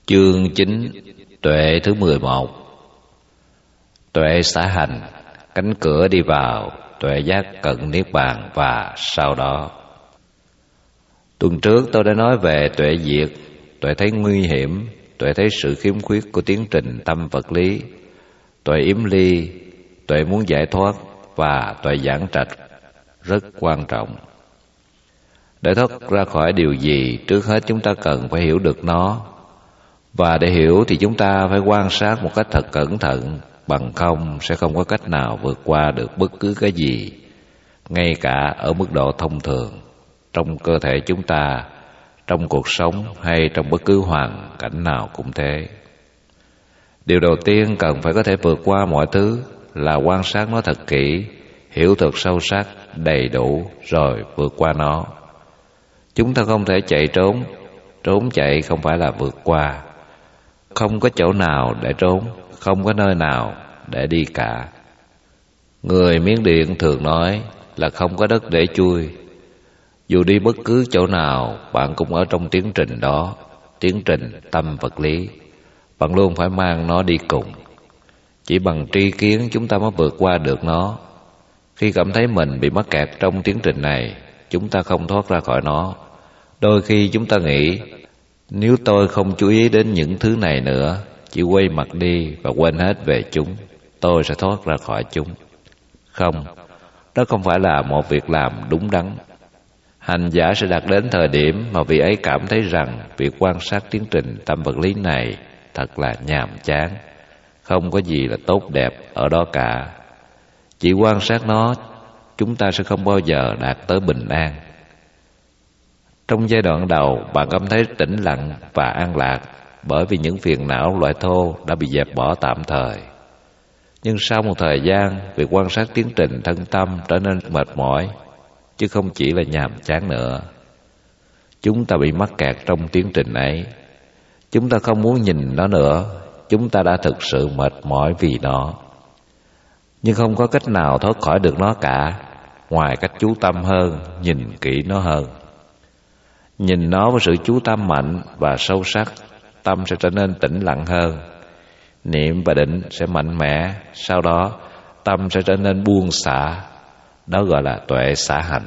Chương 9. Tuệ thứ 11. Tuệ xả hành, cánh cửa đi vào tuệ giác cận niết bàn và sau đó. Tuần trước tôi đã nói về tuệ diệt, tuệ thấy nguy hiểm, tuệ thấy sự khiếm khuyết của tiến trình tâm vật lý, tuệ yếm ly, tuệ muốn giải thoát và tuệ giảng trạch rất quan trọng. Để thoát ra khỏi điều gì, trước hết chúng ta cần phải hiểu được nó. Và để hiểu thì chúng ta phải quan sát một cách thật cẩn thận, bằng không sẽ không có cách nào vượt qua được bất cứ cái gì, ngay cả ở mức độ thông thường, trong cơ thể chúng ta, trong cuộc sống hay trong bất cứ hoàn cảnh nào cũng thế. Điều đầu tiên cần phải có thể vượt qua mọi thứ là quan sát nó thật kỹ, hiểu thật sâu sắc, đầy đủ, rồi vượt qua nó. Chúng ta không thể chạy trốn, trốn chạy không phải là vượt qua. Không có chỗ nào để trốn, không có nơi nào để đi cả. Người Miến Điện thường nói là không có đất để chui. Dù đi bất cứ chỗ nào, bạn cũng ở trong tiến trình đó, tiến trình tâm vật lý. Bạn luôn phải mang nó đi cùng. Chỉ bằng tri kiến chúng ta mới vượt qua được nó. Khi cảm thấy mình bị mắc kẹt trong tiến trình này, chúng ta không thoát ra khỏi nó. Đôi khi chúng ta nghĩ, nếu tôi không chú ý đến những thứ này nữa, chỉ quay mặt đi và quên hết về chúng, tôi sẽ thoát ra khỏi chúng. Không, đó không phải là một việc làm đúng đắn. Hành giả sẽ đạt đến thời điểm mà vị ấy cảm thấy rằng việc quan sát tiến trình tâm vật lý này thật là nhàm chán, không có gì là tốt đẹp ở đó cả. Chỉ quan sát nó, chúng ta sẽ không bao giờ đạt tới bình an. Trong giai đoạn đầu, bạn cảm thấy tĩnh lặng và an lạc bởi vì những phiền não loại thô đã bị dẹp bỏ tạm thời. Nhưng sau một thời gian, việc quan sát tiến trình thân tâm trở nên mệt mỏi, chứ không chỉ là nhàm chán nữa. Chúng ta bị mắc kẹt trong tiến trình ấy. Chúng ta không muốn nhìn nó nữa, chúng ta đã thực sự mệt mỏi vì nó. Nhưng không có cách nào thoát khỏi được nó cả, ngoài cách chú tâm hơn, nhìn kỹ nó hơn. Nhìn nó với sự chú tâm mạnh và sâu sắc, tâm sẽ trở nên tĩnh lặng hơn. Niệm và định sẽ mạnh mẽ, sau đó tâm sẽ trở nên buông xả. Đó gọi là tuệ xả hành.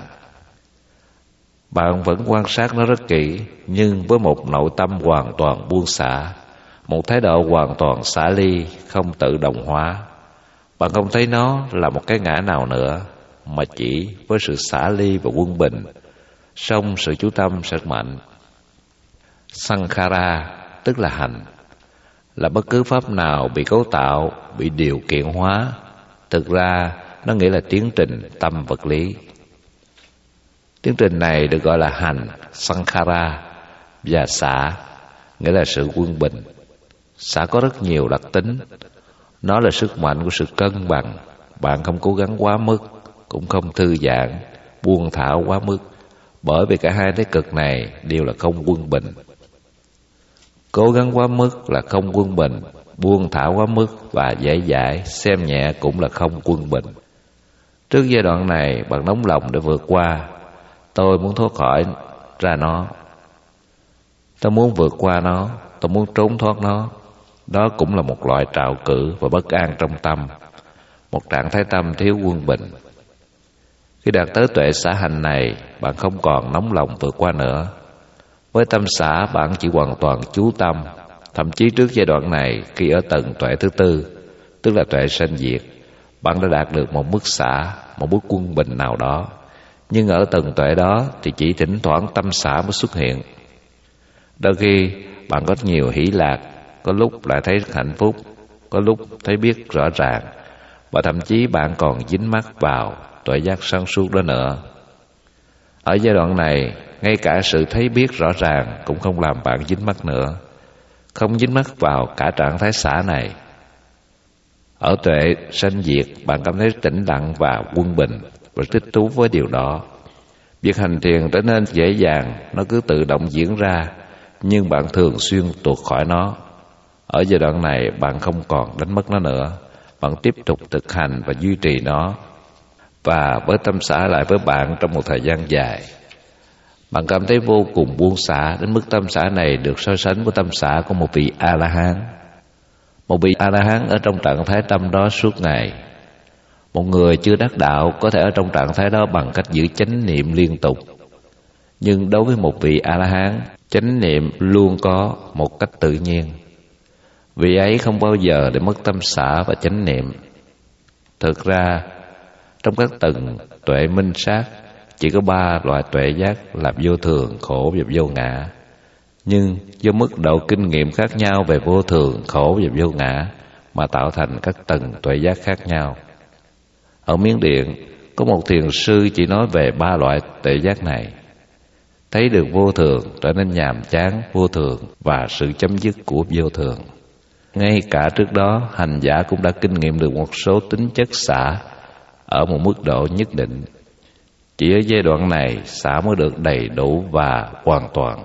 Bạn vẫn quan sát nó rất kỹ, nhưng với một nội tâm hoàn toàn buông xả, một thái độ hoàn toàn xả ly, không tự động hóa. Bạn không thấy nó là một cái ngã nào nữa, mà chỉ với sự xả ly và quân bình, song sự chú tâm sẽ mạnh. Sankhara tức là hành, là bất cứ pháp nào bị cấu tạo, bị điều kiện hóa. Thực ra nó nghĩa là tiến trình tâm vật lý. Tiến trình này được gọi là hành, sankhara, và xả nghĩa là sự quân bình. Xả có rất nhiều đặc tính. Nó là sức mạnh của sự cân bằng. Bạn không cố gắng quá mức, cũng không thư giãn, buông thả quá mức, bởi vì cả hai thế cực này đều là không quân bình. Cố gắng quá mức là không quân bình, buông thả quá mức và dễ dãi, xem nhẹ cũng là không quân bình. Trước giai đoạn này, bạn nóng lòng để vượt qua. Tôi muốn thoát khỏi ra nó. Tôi muốn vượt qua nó, tôi muốn trốn thoát nó. Đó cũng là một loại trạo cử và bất an trong tâm, một trạng thái tâm thiếu quân bình. Khi đạt tới tuệ xả hành này, bạn không còn nóng lòng vượt qua nữa. Với tâm xả, bạn chỉ hoàn toàn chú tâm. Thậm chí trước giai đoạn này, khi ở tầng tuệ thứ tư, tức là tuệ sanh diệt, bạn đã đạt được một mức xả, một mức quân bình nào đó. Nhưng ở tầng tuệ đó thì chỉ thỉnh thoảng tâm xả mới xuất hiện. Đôi khi bạn có nhiều hỷ lạc, có lúc lại thấy hạnh phúc, có lúc thấy biết rõ ràng, và thậm chí bạn còn dính mắc vào tuệ giác sáng suốt đó nữa. Ở giai đoạn này, ngay cả sự thấy biết rõ ràng cũng không làm bạn dính mắc nữa, không dính mắc vào cả trạng thái xả này. Ở tuệ sanh diệt, bạn cảm thấy tĩnh lặng và quân bình và thích thú với điều đó. Việc hành thiền trở nên dễ dàng, nó cứ tự động diễn ra, nhưng bạn thường xuyên tuột khỏi nó. Ở giai đoạn này, bạn không còn đánh mất nó nữa, bạn tiếp tục thực hành và duy trì nó, và với tâm xả lại với bạn trong một thời gian dài. Bạn cảm thấy vô cùng buông xả đến mức tâm xả này được so sánh với tâm xả của một vị A-la-hán. Một vị A-la-hán ở trong trạng thái tâm đó suốt ngày. Một người chưa đắc đạo có thể ở trong trạng thái đó bằng cách giữ chánh niệm liên tục. Nhưng đối với một vị A-la-hán, chánh niệm luôn có một cách tự nhiên. Vị ấy không bao giờ để mất tâm xả và chánh niệm. Thực ra, trong các tầng tuệ minh sát, chỉ có 3 loại tuệ giác là vô thường, khổ và vô ngã. Nhưng do mức độ kinh nghiệm khác nhau về vô thường, khổ và vô ngã mà tạo thành các tầng tuệ giác khác nhau. Ở Miến Điện, có một thiền sư chỉ nói về 3 loại tuệ giác này. Thấy được vô thường trở nên nhàm chán vô thường và sự chấm dứt của vô thường. Ngay cả trước đó, hành giả cũng đã kinh nghiệm được một số tính chất xả ở một mức độ nhất định. Chỉ ở giai đoạn này, xả mới được đầy đủ và hoàn toàn.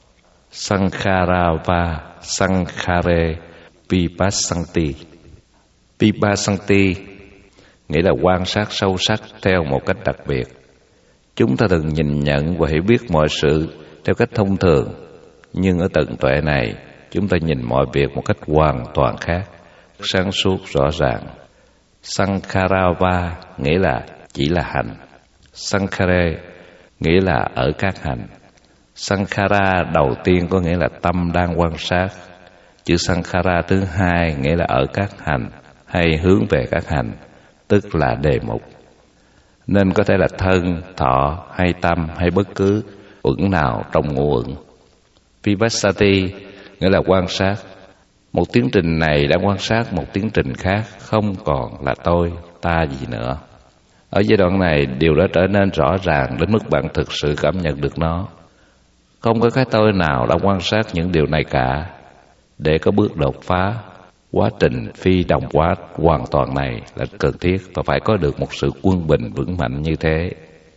Sankharava Sankhare Vipassanti. Vipassanti nghĩa là quan sát sâu sắc theo một cách đặc biệt. Chúng ta thường nhìn nhận và hiểu biết mọi sự theo cách thông thường, nhưng ở tầng tuệ này, chúng ta nhìn mọi việc một cách hoàn toàn khác, sáng suốt rõ ràng. Sankharava nghĩa là chỉ là hành. Sankhare nghĩa là ở các hành. Sankhara đầu tiên có nghĩa là tâm đang quan sát. Chữ Sankhara thứ hai nghĩa là ở các hành hay hướng về các hành, tức là đề mục. Nên có thể là thân, thọ hay tâm hay bất cứ uẩn nào trong ngũ uẩn. Vipassati nghĩa là quan sát. Một tiến trình này đang quan sát một tiến trình khác, không còn là tôi, ta gì nữa. Ở giai đoạn này, điều đó trở nên rõ ràng đến mức bạn thực sự cảm nhận được nó. Không có cái tôi nào đang quan sát những điều này cả. Để có bước đột phá, quá trình phi đồng hóa hoàn toàn này là cần thiết và phải có được một sự quân bình vững mạnh như thế.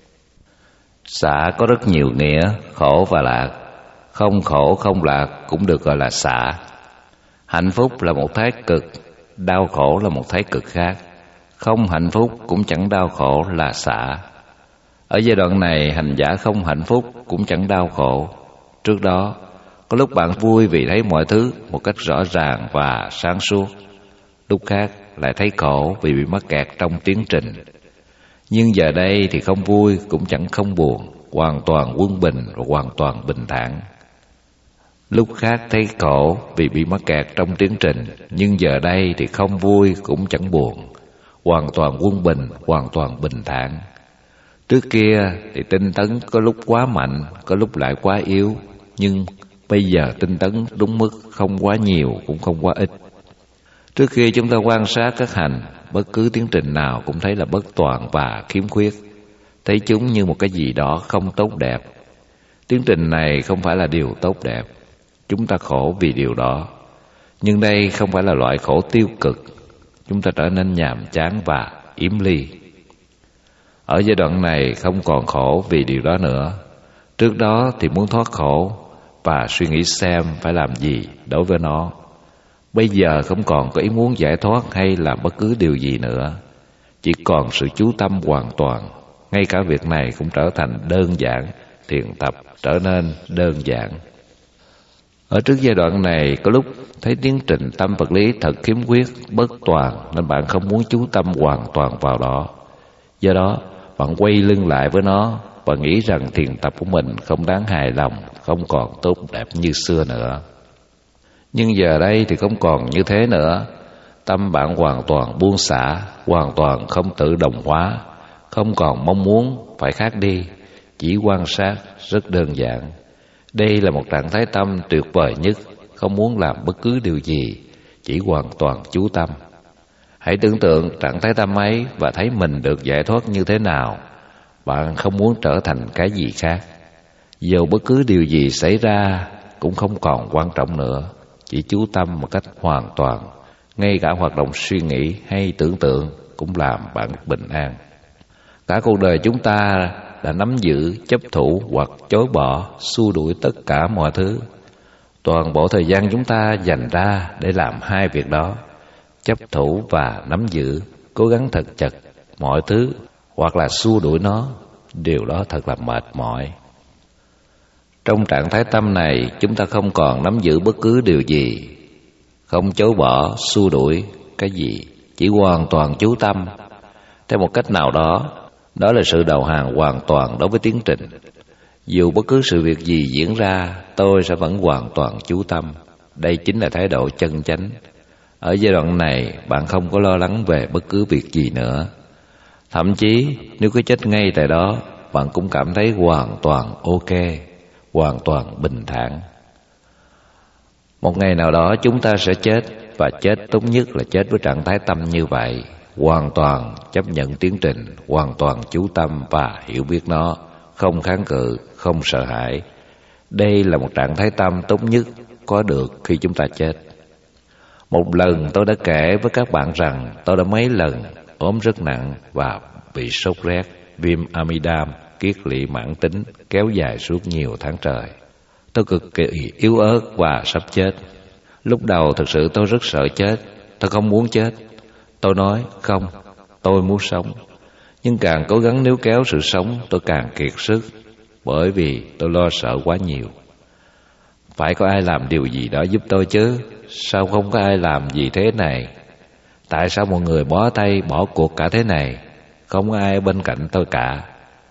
Xả có rất nhiều nghĩa, khổ và lạc. Không khổ không lạc cũng được gọi là xả. Hạnh phúc là một thái cực, đau khổ là một thái cực khác. Không hạnh phúc cũng chẳng đau khổ là xả. Ở giai đoạn này, hành giả không hạnh phúc cũng chẳng đau khổ. Trước đó, có lúc bạn vui vì thấy mọi thứ một cách rõ ràng và sáng suốt. Lúc khác lại thấy khổ vì bị mắc kẹt trong tiến trình. Nhưng giờ đây thì không vui cũng chẳng không buồn, hoàn toàn quân bình và hoàn toàn bình thản. Lúc khác thấy khổ vì bị mắc kẹt trong tiến trình, nhưng giờ đây thì không vui cũng chẳng buồn, hoàn toàn quân bình, hoàn toàn bình thản. Trước kia thì tinh tấn có lúc quá mạnh, có lúc lại quá yếu, nhưng bây giờ tinh tấn đúng mức, không quá nhiều cũng không quá ít. Trước khi chúng ta quan sát các hành, bất cứ tiến trình nào cũng thấy là bất toàn và khiếm khuyết, thấy chúng như một cái gì đó không tốt đẹp. Tiến trình này không phải là điều tốt đẹp, chúng ta khổ vì điều đó. Nhưng đây không phải là loại khổ tiêu cực, chúng ta trở nên nhàm chán và yếm ly. Ở giai đoạn này không còn khổ vì điều đó nữa. Trước đó thì muốn thoát khổ và suy nghĩ xem phải làm gì đối với nó. Bây giờ không còn có ý muốn giải thoát hay làm bất cứ điều gì nữa, chỉ còn sự chú tâm hoàn toàn. Ngay cả việc này cũng trở thành đơn giản, thiền tập trở nên đơn giản. Ở trước giai đoạn này, có lúc thấy tiến trình tâm vật lý thật khiếm khuyết, bất toàn, nên bạn không muốn chú tâm hoàn toàn vào đó. Do đó, bạn quay lưng lại với nó và nghĩ rằng thiền tập của mình không đáng hài lòng, không còn tốt đẹp như xưa nữa. Nhưng giờ đây thì không còn như thế nữa. Tâm bạn hoàn toàn buông xả, hoàn toàn không tự động hóa, không còn mong muốn phải khác đi, chỉ quan sát rất đơn giản. Đây là một trạng thái tâm tuyệt vời nhất, không muốn làm bất cứ điều gì, chỉ hoàn toàn chú tâm. Hãy tưởng tượng trạng thái tâm ấy và thấy mình được giải thoát như thế nào. Bạn không muốn trở thành cái gì khác. Dù bất cứ điều gì xảy ra cũng không còn quan trọng nữa, chỉ chú tâm một cách hoàn toàn. Ngay cả hoạt động suy nghĩ hay tưởng tượng cũng làm bạn bình an. Cả cuộc đời chúng ta đã nắm giữ, chấp thủ hoặc chối bỏ, xua đuổi tất cả mọi thứ. Toàn bộ thời gian chúng ta dành ra để làm hai việc đó, chấp thủ và nắm giữ, cố gắng thật chặt mọi thứ hoặc là xua đuổi nó. Điều đó thật là mệt mỏi. Trong trạng thái tâm này, chúng ta không còn nắm giữ bất cứ điều gì, không chối bỏ, xua đuổi cái gì, chỉ hoàn toàn chú tâm. Theo một cách nào đó, đó là sự đầu hàng hoàn toàn đối với tiến trình. Dù bất cứ sự việc gì diễn ra, tôi sẽ vẫn hoàn toàn chú tâm. Đây chính là thái độ chân chánh. Ở giai đoạn này, bạn không có lo lắng về bất cứ việc gì nữa. Thậm chí, nếu cứ chết ngay tại đó, bạn cũng cảm thấy hoàn toàn ok, hoàn toàn bình thản. Một ngày nào đó chúng ta sẽ chết, và chết tốt nhất là chết với trạng thái tâm như vậy, hoàn toàn chấp nhận tiến trình, hoàn toàn chú tâm và hiểu biết nó, không kháng cự, không sợ hãi. Đây là một trạng thái tâm tốt nhất có được khi chúng ta chết. Một lần tôi đã kể với các bạn rằng tôi đã mấy lần ốm rất nặng và bị sốt rét, viêm amidan, kiết lỵ mãn tính kéo dài suốt nhiều tháng trời. Tôi cực kỳ yếu ớt và sắp chết. Lúc đầu thực sự tôi rất sợ chết, tôi không muốn chết. Tôi nói không, tôi muốn sống. Nhưng càng cố gắng níu kéo sự sống, tôi càng kiệt sức, bởi vì tôi lo sợ quá nhiều. Phải có ai làm điều gì đó giúp tôi chứ? Sao không có ai làm gì thế này? Tại sao mọi người bó tay bỏ cuộc cả thế này? Không có ai bên cạnh tôi cả.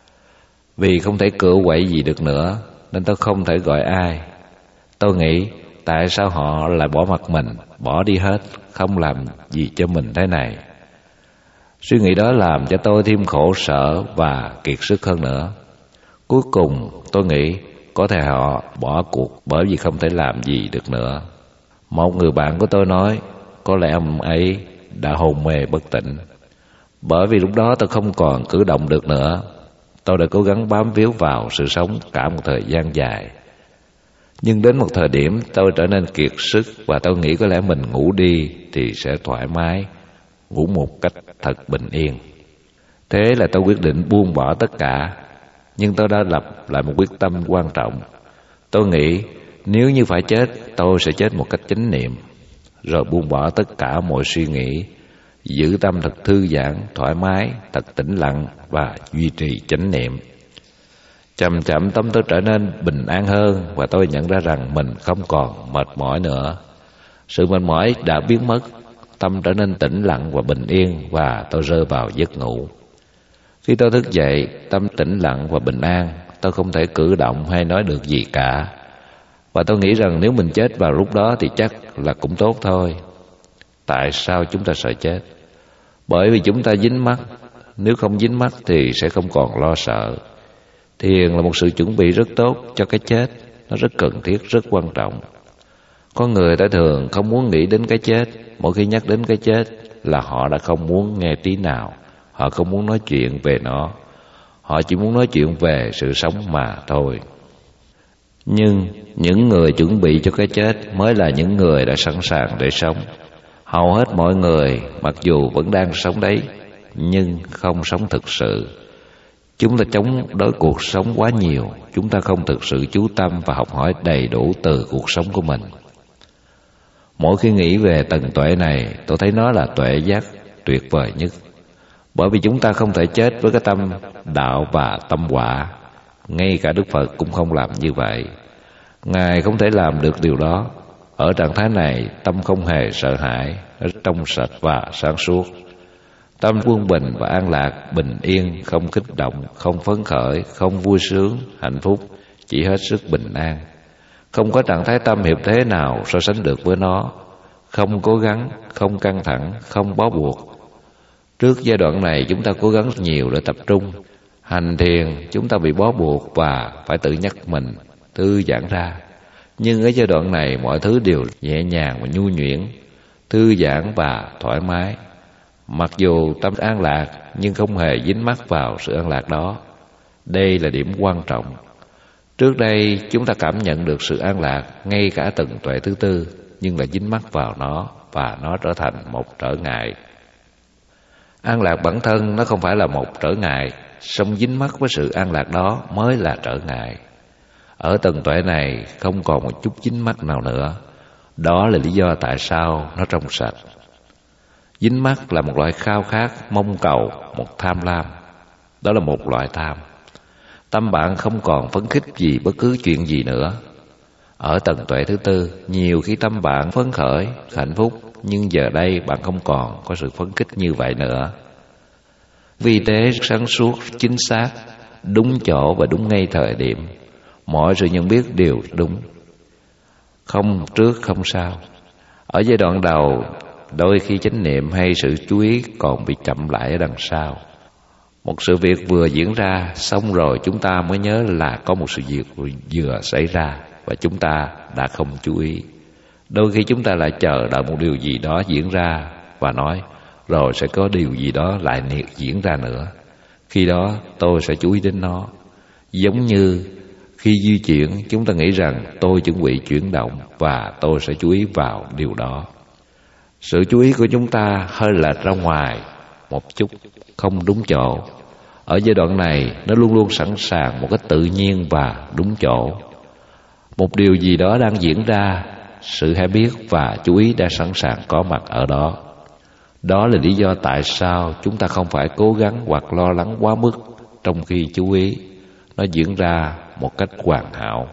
Vì không thể cựa quậy gì được nữa, nên tôi không thể gọi ai. Tôi nghĩ tại sao họ lại bỏ mặc mình, bỏ đi hết, không làm gì cho mình thế này. Suy nghĩ đó làm cho tôi thêm khổ sở và kiệt sức hơn nữa. Cuối cùng tôi nghĩ có thể họ bỏ cuộc bởi vì không thể làm gì được nữa. Một người bạn của tôi nói có lẽ ông ấy đã hôn mê bất tỉnh. Bởi vì lúc đó tôi không còn cử động được nữa. Tôi đã cố gắng bám víu vào sự sống cả một thời gian dài. Nhưng đến một thời điểm tôi trở nên kiệt sức, và tôi nghĩ có lẽ mình ngủ đi thì sẽ thoải mái, ngủ một cách thật bình yên. Thế là tôi quyết định buông bỏ tất cả. Nhưng tôi đã lập lại một quyết tâm quan trọng. Tôi nghĩ nếu như phải chết, tôi sẽ chết một cách chánh niệm, rồi buông bỏ tất cả mọi suy nghĩ, giữ tâm thật thư giãn, thoải mái, thật tĩnh lặng và duy trì chánh niệm. Chậm chậm tâm tôi trở nên bình an hơn, và tôi nhận ra rằng mình không còn mệt mỏi nữa. Sự mệt mỏi đã biến mất, tâm trở nên tĩnh lặng và bình yên, và tôi rơi vào giấc ngủ. Khi tôi thức dậy, tâm tĩnh lặng và bình an, tôi không thể cử động hay nói được gì cả. Và tôi nghĩ rằng nếu mình chết vào lúc đó thì chắc là cũng tốt thôi. Tại sao chúng ta sợ chết? Bởi vì chúng ta dính mắc. Nếu không dính mắc thì sẽ không còn lo sợ. Thiền là một sự chuẩn bị rất tốt cho cái chết. Nó rất cần thiết, rất quan trọng. Con người ta thường không muốn nghĩ đến cái chết. Mỗi khi nhắc đến cái chết là họ đã không muốn nghe tí nào. Họ không muốn nói chuyện về nó. Họ chỉ muốn nói chuyện về sự sống mà thôi. Nhưng những người chuẩn bị cho cái chết mới là những người đã sẵn sàng để sống. Hầu hết mọi người mặc dù vẫn đang sống đấy, nhưng không sống thực sự. Chúng ta chống đối cuộc sống quá nhiều. Chúng ta không thực sự chú tâm và học hỏi đầy đủ từ cuộc sống của mình. Mỗi khi nghĩ về tầng tuệ này, tôi thấy nó là tuệ giác tuyệt vời nhất. Bởi vì chúng ta không thể chết với cái tâm đạo và tâm quả. Ngay cả Đức Phật cũng không làm như vậy. Ngài không thể làm được điều đó. Ở trạng thái này, tâm không hề sợ hãi, nó trong sạch và sáng suốt. Tâm quân bình và an lạc, bình yên, không kích động, không phấn khởi, không vui sướng, hạnh phúc, chỉ hết sức bình an. Không có trạng thái tâm hiệp thế nào so sánh được với nó. Không cố gắng, không căng thẳng, không bó buộc. Trước giai đoạn này chúng ta cố gắng rất nhiều để tập trung. Hành thiền chúng ta bị bó buộc và phải tự nhắc mình thư giãn ra. Nhưng ở giai đoạn này mọi thứ đều nhẹ nhàng và nhu nhuyễn, thư giãn và thoải mái. Mặc dù tâm an lạc nhưng không hề dính mắc vào sự an lạc đó. Đây là điểm quan trọng. Trước đây chúng ta cảm nhận được sự an lạc ngay cả tầng tuệ thứ tư, nhưng lại dính mắc vào nó và nó trở thành một trở ngại. An lạc bản thân nó không phải là một trở ngại, song dính mắc với sự an lạc đó mới là trở ngại. Ở tầng tuệ này không còn một chút dính mắc nào nữa. Đó là lý do tại sao nó trong sạch. Dính mắc là một loại khao khát, mong cầu, một tham lam. Đó là một loại tham. Tâm bạn không còn phấn khích vì bất cứ chuyện gì nữa. Ở tầng tuệ thứ tư, nhiều khi tâm bạn phấn khởi, hạnh phúc, nhưng giờ đây bạn không còn có sự phấn khích như vậy nữa. Vì thế sáng suốt, chính xác, đúng chỗ và đúng ngay thời điểm, mọi sự nhận biết đều đúng, không trước không sau. Ở giai đoạn đầu, đôi khi chánh niệm hay sự chú ý còn bị chậm lại ở đằng sau. Một sự việc vừa diễn ra, xong rồi chúng ta mới nhớ là có một sự việc vừa xảy ra và chúng ta đã không chú ý. Đôi khi chúng ta lại chờ đợi một điều gì đó diễn ra và nói rồi sẽ có điều gì đó lại diễn ra nữa. Khi đó tôi sẽ chú ý đến nó. Giống như khi di chuyển, chúng ta nghĩ rằng tôi chuẩn bị chuyển động và tôi sẽ chú ý vào điều đó. Sự chú ý của chúng ta hơi lệch ra ngoài một chút, không đúng chỗ. Ở giai đoạn này, nó luôn luôn sẵn sàng một cách tự nhiên và đúng chỗ. Một điều gì đó đang diễn ra, sự hay biết và chú ý đã sẵn sàng có mặt ở đó. Đó là lý do tại sao chúng ta không phải cố gắng hoặc lo lắng quá mức trong khi chú ý. Nó diễn ra một cách hoàn hảo.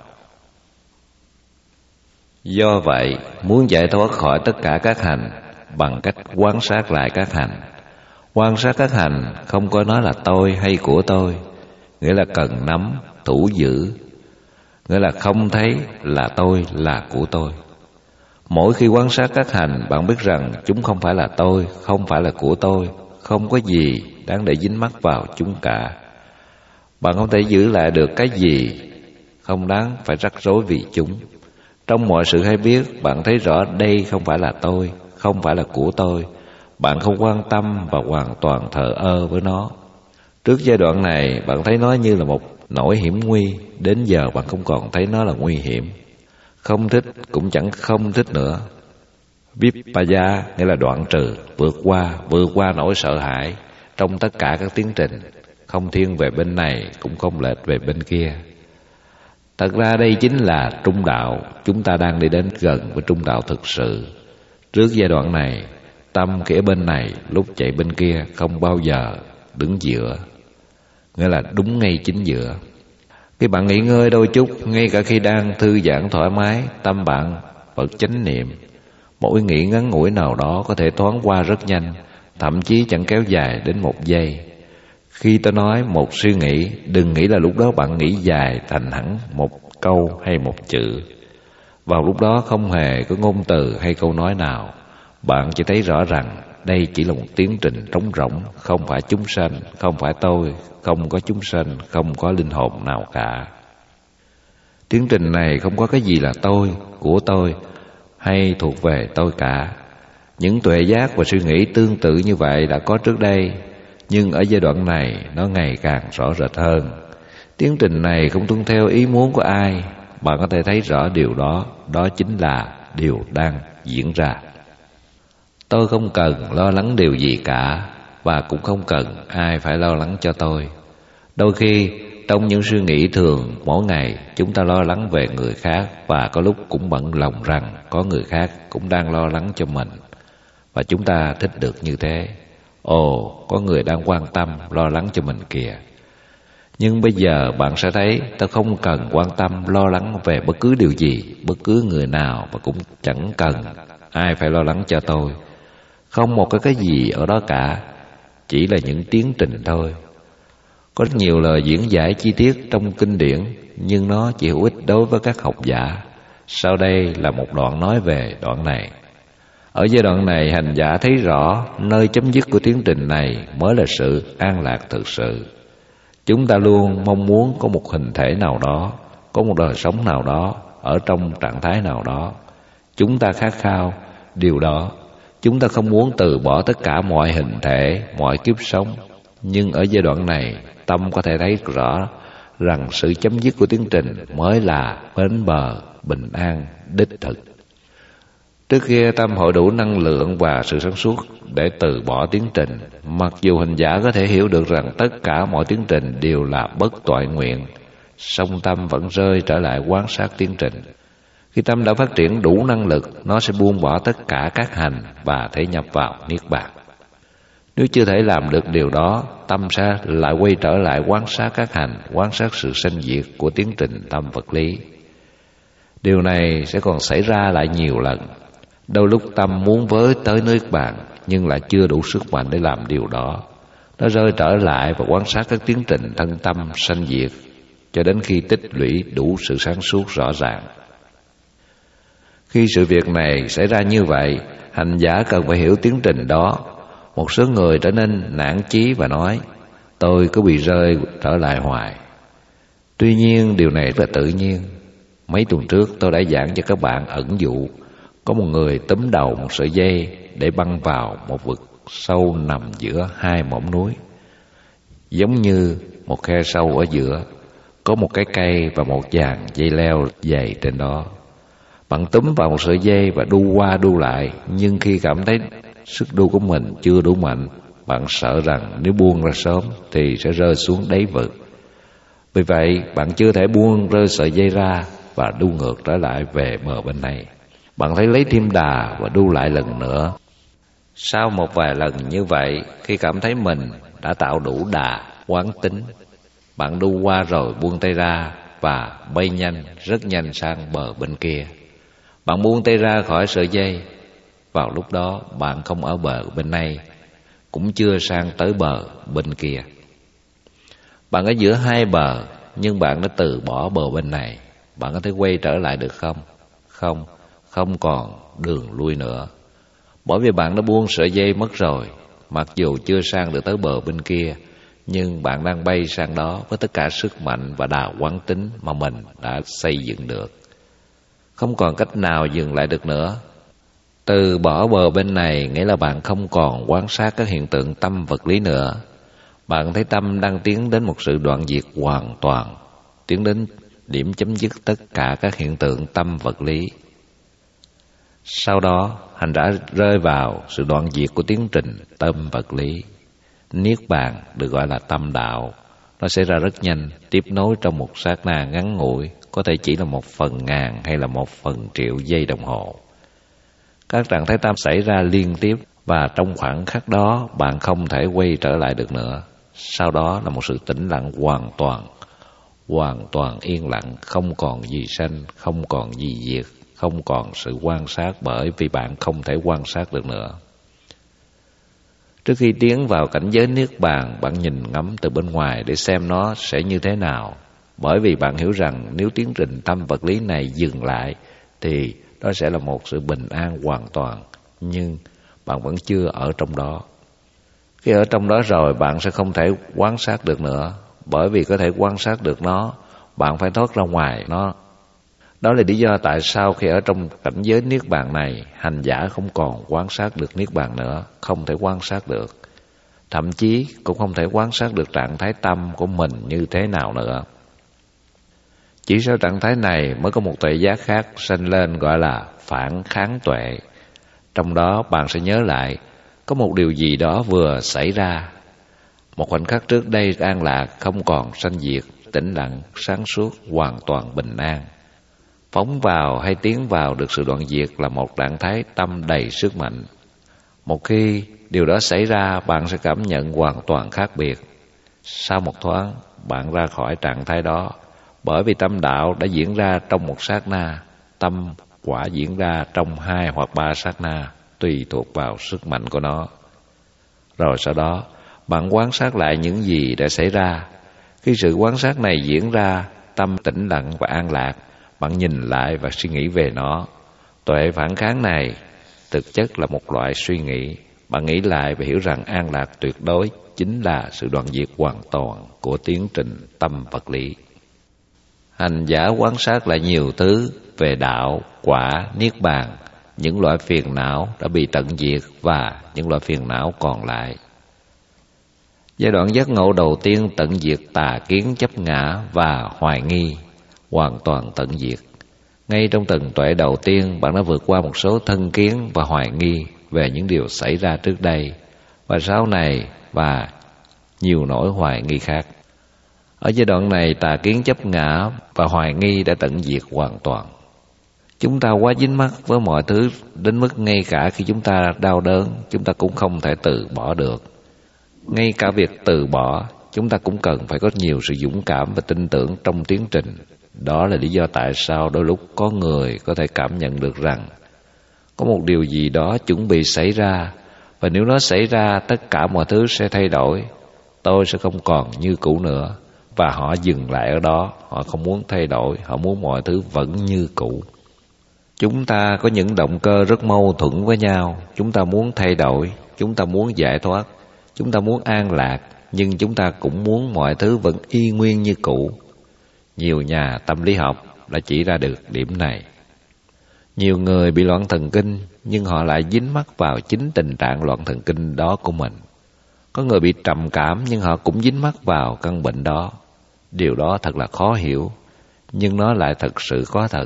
Do vậy, muốn giải thoát khỏi tất cả các hành bằng cách quan sát lại các hành. Quan sát các hành không có nói là tôi hay của tôi, nghĩa là cần nắm, thủ giữ, nghĩa là không thấy là tôi là của tôi. Mỗi khi quan sát các hành, bạn biết rằng chúng không phải là tôi, không phải là của tôi, không có gì đáng để dính mắc vào chúng cả. Bạn không thể giữ lại được cái gì, không đáng phải rắc rối vì chúng. Trong mọi sự hay biết, bạn thấy rõ đây không phải là tôi, không phải là của tôi. Bạn không quan tâm và hoàn toàn thờ ơ với nó. Trước giai đoạn này, bạn thấy nó như là một nỗi hiểm nguy. Đến giờ bạn không còn thấy nó là nguy hiểm. Không thích cũng chẳng không thích nữa. Vippaya nghĩa là đoạn trừ, vượt qua nỗi sợ hãi trong tất cả các tiến trình, không thiên về bên này cũng không lệch về bên kia. Thật ra đây chính là trung đạo. Chúng ta đang đi đến gần với trung đạo thực sự. Trước giai đoạn này, tâm khi ở bên này lúc chạy bên kia, không bao giờ đứng giữa, nghĩa là đúng ngay chính giữa. Khi bạn nghỉ ngơi đôi chút, ngay cả khi đang thư giãn thoải mái, tâm bạn vẫn chánh niệm. Một ý nghĩ ngắn ngủi nào đó có thể thoáng qua rất nhanh, thậm chí chẳng kéo dài đến một giây. Khi tôi nói một suy nghĩ, đừng nghĩ là lúc đó bạn nghĩ dài thành hẳn một câu hay một chữ. Vào lúc đó không hề có ngôn từ hay câu nói nào. Bạn chỉ thấy rõ rằng đây chỉ là một tiến trình trống rỗng, không phải chúng sanh, không phải tôi, không có chúng sanh, không có linh hồn nào cả. Tiến trình này không có cái gì là tôi, của tôi hay thuộc về tôi cả. Những tuệ giác và suy nghĩ tương tự như vậy đã có trước đây, nhưng ở giai đoạn này nó ngày càng rõ rệt hơn. Tiến trình này không tuân theo ý muốn của ai. Bạn có thể thấy rõ điều đó, đó chính là điều đang diễn ra. Tôi không cần lo lắng điều gì cả, và cũng không cần ai phải lo lắng cho tôi. Đôi khi trong những suy nghĩ thường mỗi ngày, chúng ta lo lắng về người khác, và có lúc cũng bận lòng rằng có người khác cũng đang lo lắng cho mình, và chúng ta thích được như thế. Ồ, có người đang quan tâm, lo lắng cho mình kìa. Nhưng bây giờ bạn sẽ thấy tôi không cần quan tâm, lo lắng về bất cứ điều gì, bất cứ người nào, và cũng chẳng cần ai phải lo lắng cho tôi. Không một cái gì ở đó cả, chỉ là những tiến trình thôi. Có rất nhiều lời diễn giải chi tiết trong kinh điển, nhưng nó chỉ hữu ích đối với các học giả. Sau đây là một đoạn nói về đoạn này. Ở giai đoạn này, hành giả thấy rõ nơi chấm dứt của tiến trình này mới là sự an lạc thực sự. Chúng ta luôn mong muốn có một hình thể nào đó, có một đời sống nào đó, ở trong trạng thái nào đó. Chúng ta khát khao điều đó. Chúng ta không muốn từ bỏ tất cả mọi hình thể, mọi kiếp sống. Nhưng ở giai đoạn này, tâm có thể thấy rõ rằng sự chấm dứt của tiến trình mới là bến bờ bình an đích thực. Trước kia tâm hội đủ năng lượng và sự sáng suốt để từ bỏ tiến trình. Mặc dù hành giả có thể hiểu được rằng tất cả mọi tiến trình đều là bất toại nguyện, song tâm vẫn rơi trở lại quan sát tiến trình. Khi tâm đã phát triển đủ năng lực, nó sẽ buông bỏ tất cả các hành và thể nhập vào Niết Bàn. Nếu chưa thể làm được điều đó, tâm sẽ lại quay trở lại quan sát các hành, quan sát sự sanh diệt của tiến trình tâm vật lý. Điều này sẽ còn xảy ra lại nhiều lần. Đôi lúc tâm muốn với tới nước bạn, nhưng lại chưa đủ sức mạnh để làm điều đó. Nó rơi trở lại và quan sát các tiến trình thân tâm sanh diệt cho đến khi tích lũy đủ sự sáng suốt rõ ràng. Khi sự việc này xảy ra như vậy, hành giả cần phải hiểu tiến trình đó. Một số người trở nên nản chí và nói: tôi cứ bị rơi trở lại hoài. Tuy nhiên điều này rất là tự nhiên. Mấy tuần trước tôi đã giảng cho các bạn ẩn dụ có một người túm đầu một sợi dây để băng vào một vực sâu nằm giữa hai mỏm núi. Giống như một khe sâu ở giữa, có một cái cây và một dàn dây leo dày trên đó. Bạn túm vào một sợi dây và đu qua đu lại, nhưng khi cảm thấy sức đu của mình chưa đủ mạnh, bạn sợ rằng nếu buông ra sớm thì sẽ rơi xuống đáy vực. Vì vậy, bạn chưa thể buông rơi sợi dây ra và đu ngược trở lại về bờ bên này. Bạn thấy lấy thêm đà và đu lại lần nữa. Sau một vài lần như vậy, khi cảm thấy mình đã tạo đủ đà, quán tính, bạn đu qua rồi buông tay ra và bay nhanh, rất nhanh sang bờ bên kia. Bạn buông tay ra khỏi sợi dây. Vào lúc đó bạn không ở bờ bên này, cũng chưa sang tới bờ bên kia. Bạn ở giữa hai bờ, nhưng bạn đã từ bỏ bờ bên này. Bạn có thể quay trở lại được không? Không còn đường lui nữa. Bởi vì bạn đã buông sợi dây mất rồi. Mặc dù chưa sang được tới bờ bên kia, nhưng bạn đang bay sang đó với tất cả sức mạnh và đà quán tính mà mình đã xây dựng được. Không còn cách nào dừng lại được nữa. Từ bỏ bờ bên này nghĩa là bạn không còn quan sát các hiện tượng tâm vật lý nữa. Bạn thấy tâm đang tiến đến một sự đoạn diệt hoàn toàn, tiến đến điểm chấm dứt tất cả các hiện tượng tâm vật lý. Sau đó, hành giả rơi vào sự đoạn diệt của tiến trình tâm vật lý. Niết bàn được gọi là tâm đạo. Nó xảy ra rất nhanh, tiếp nối trong một sát na ngắn ngủi, có thể chỉ là 1/1000 hay là 1/1.000.000 giây đồng hồ. Các trạng thái tâm xảy ra liên tiếp và trong khoảng khắc đó bạn không thể quay trở lại được nữa. Sau đó là một sự tĩnh lặng hoàn toàn yên lặng, không còn gì sanh, không còn gì diệt, không còn sự quan sát bởi vì bạn không thể quan sát được nữa. Trước khi tiến vào cảnh giới niết bàn, bạn nhìn ngắm từ bên ngoài để xem nó sẽ như thế nào. Bởi vì bạn hiểu rằng nếu tiến trình tâm vật lý này dừng lại thì đó sẽ là một sự bình an hoàn toàn. Nhưng bạn vẫn chưa ở trong đó. Khi ở trong đó rồi bạn sẽ không thể quan sát được nữa. Bởi vì có thể quan sát được nó, bạn phải thoát ra ngoài nó. Đó là lý do tại sao khi ở trong cảnh giới niết bàn này, hành giả không còn quan sát được niết bàn nữa, không thể quan sát được. Thậm chí cũng không thể quan sát được trạng thái tâm của mình như thế nào nữa. Chỉ sau trạng thái này mới có một tuệ giác khác sanh lên gọi là phản kháng tuệ. Trong đó bạn sẽ nhớ lại có một điều gì đó vừa xảy ra. Một khoảnh khắc trước đây an lạc, không còn sanh diệt, tĩnh lặng, sáng suốt, hoàn toàn bình an. Phóng vào hay tiến vào được sự đoạn diệt là một trạng thái tâm đầy sức mạnh. Một khi điều đó xảy ra, bạn sẽ cảm nhận hoàn toàn khác biệt. Sau một thoáng, bạn ra khỏi trạng thái đó. Bởi vì tâm đạo đã diễn ra trong một sát na, tâm quả diễn ra trong 2 hoặc 3 sát na, tùy thuộc vào sức mạnh của nó. Rồi sau đó, bạn quan sát lại những gì đã xảy ra. Khi sự quan sát này diễn ra, tâm tĩnh lặng và an lạc, bạn nhìn lại và suy nghĩ về nó. Tuệ phản kháng này thực chất là một loại suy nghĩ. Bạn nghĩ lại và hiểu rằng an lạc tuyệt đối chính là sự đoạn diệt hoàn toàn của tiến trình tâm vật lý. Hành giả quan sát lại nhiều thứ về đạo, quả, niết bàn, những loại phiền não đã bị tận diệt và những loại phiền não còn lại. Giai đoạn giác ngộ đầu tiên tận diệt tà kiến chấp ngã và hoài nghi, hoàn toàn tận diệt. Ngay trong tầng tuệ đầu tiên, bạn đã vượt qua một số thân kiến và hoài nghi về những điều xảy ra trước đây và sau này và nhiều nỗi hoài nghi khác. Ở giai đoạn này, tà kiến chấp ngã và hoài nghi đã tận diệt hoàn toàn. Chúng ta quá dính mắc với mọi thứ đến mức ngay cả khi chúng ta đau đớn, chúng ta cũng không thể từ bỏ được. Ngay cả việc từ bỏ, chúng ta cũng cần phải có nhiều sự dũng cảm và tin tưởng trong tiến trình. Đó là lý do tại sao đôi lúc có người có thể cảm nhận được rằng có một điều gì đó chuẩn bị xảy ra, và nếu nó xảy ra, tất cả mọi thứ sẽ thay đổi. Tôi sẽ không còn như cũ nữa. Và họ dừng lại ở đó. Họ không muốn thay đổi. Họ muốn mọi thứ vẫn như cũ. Chúng ta có những động cơ rất mâu thuẫn với nhau. Chúng ta muốn thay đổi, chúng ta muốn giải thoát, chúng ta muốn an lạc, nhưng chúng ta cũng muốn mọi thứ vẫn y nguyên như cũ. Nhiều nhà tâm lý học đã chỉ ra được điểm này. Nhiều người bị loạn thần kinh, nhưng họ lại dính mắc vào chính tình trạng loạn thần kinh đó của mình. Có người bị trầm cảm, nhưng họ cũng dính mắc vào căn bệnh đó. Điều đó thật là khó hiểu, nhưng nó lại thật sự có thật.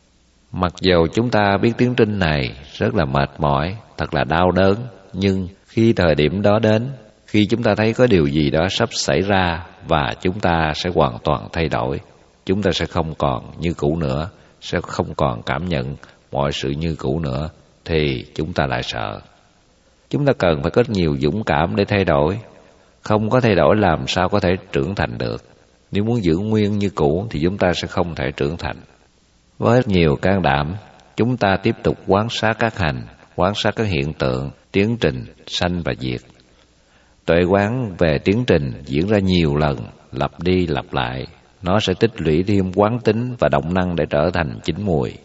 Mặc dầu chúng ta biết tiến trình này rất là mệt mỏi, thật là đau đớn, nhưng khi thời điểm đó đến, khi chúng ta thấy có điều gì đó sắp xảy ra và chúng ta sẽ hoàn toàn thay đổi, chúng ta sẽ không còn như cũ nữa, sẽ không còn cảm nhận mọi sự như cũ nữa, thì chúng ta lại sợ. Chúng ta cần phải có nhiều dũng cảm để thay đổi. Không có thay đổi làm sao có thể trưởng thành được. Nếu muốn giữ nguyên như cũ thì chúng ta sẽ không thể trưởng thành. Với nhiều can đảm, chúng ta tiếp tục quan sát các hành, quan sát các hiện tượng, tiến trình sanh và diệt. Tuệ quán về tiến trình diễn ra nhiều lần, lặp đi lặp lại. Nó sẽ tích lũy thêm quán tính và động năng để trở thành chín mùi.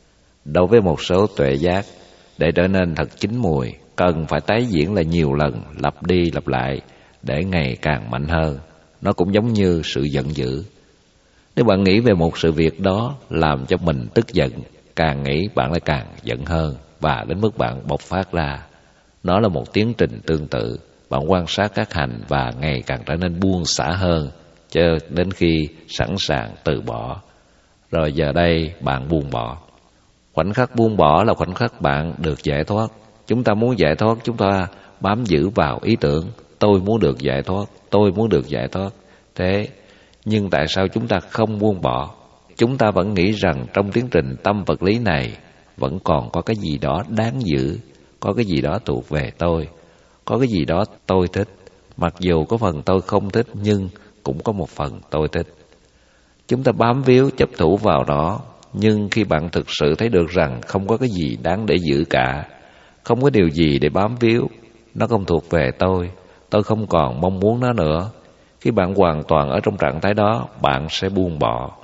Đối với một số tuệ giác, để trở nên thật chín mùi, cần phải tái diễn lại nhiều lần, lặp đi lặp lại, để ngày càng mạnh hơn. Nó cũng giống như sự giận dữ. Nếu bạn nghĩ về một sự việc đó làm cho mình tức giận, càng nghĩ bạn lại càng giận hơn, và đến mức bạn bộc phát ra. Nó là một tiến trình tương tự. Bạn quan sát các hành và ngày càng trở nên buông xả hơn, cho đến khi sẵn sàng từ bỏ. Rồi giờ đây bạn buông bỏ. Khoảnh khắc buông bỏ là khoảnh khắc bạn được giải thoát. Chúng ta muốn giải thoát, chúng ta bám giữ vào ý tưởng tôi muốn được giải thoát, tôi muốn được giải thoát. Thế nhưng tại sao chúng ta không buông bỏ? Chúng ta vẫn nghĩ rằng trong tiến trình tâm vật lý này vẫn còn có cái gì đó đáng giữ, có cái gì đó thuộc về tôi, có cái gì đó tôi thích. Mặc dù có phần tôi không thích, nhưng cũng có một phần tôi thích. Chúng ta bám víu chấp thủ vào đó. Nhưng khi bạn thực sự thấy được rằng không có cái gì đáng để giữ cả, không có điều gì để bám víu, nó không thuộc về tôi không còn mong muốn nó nữa. Khi bạn hoàn toàn ở trong trạng thái đó, bạn sẽ buông bỏ.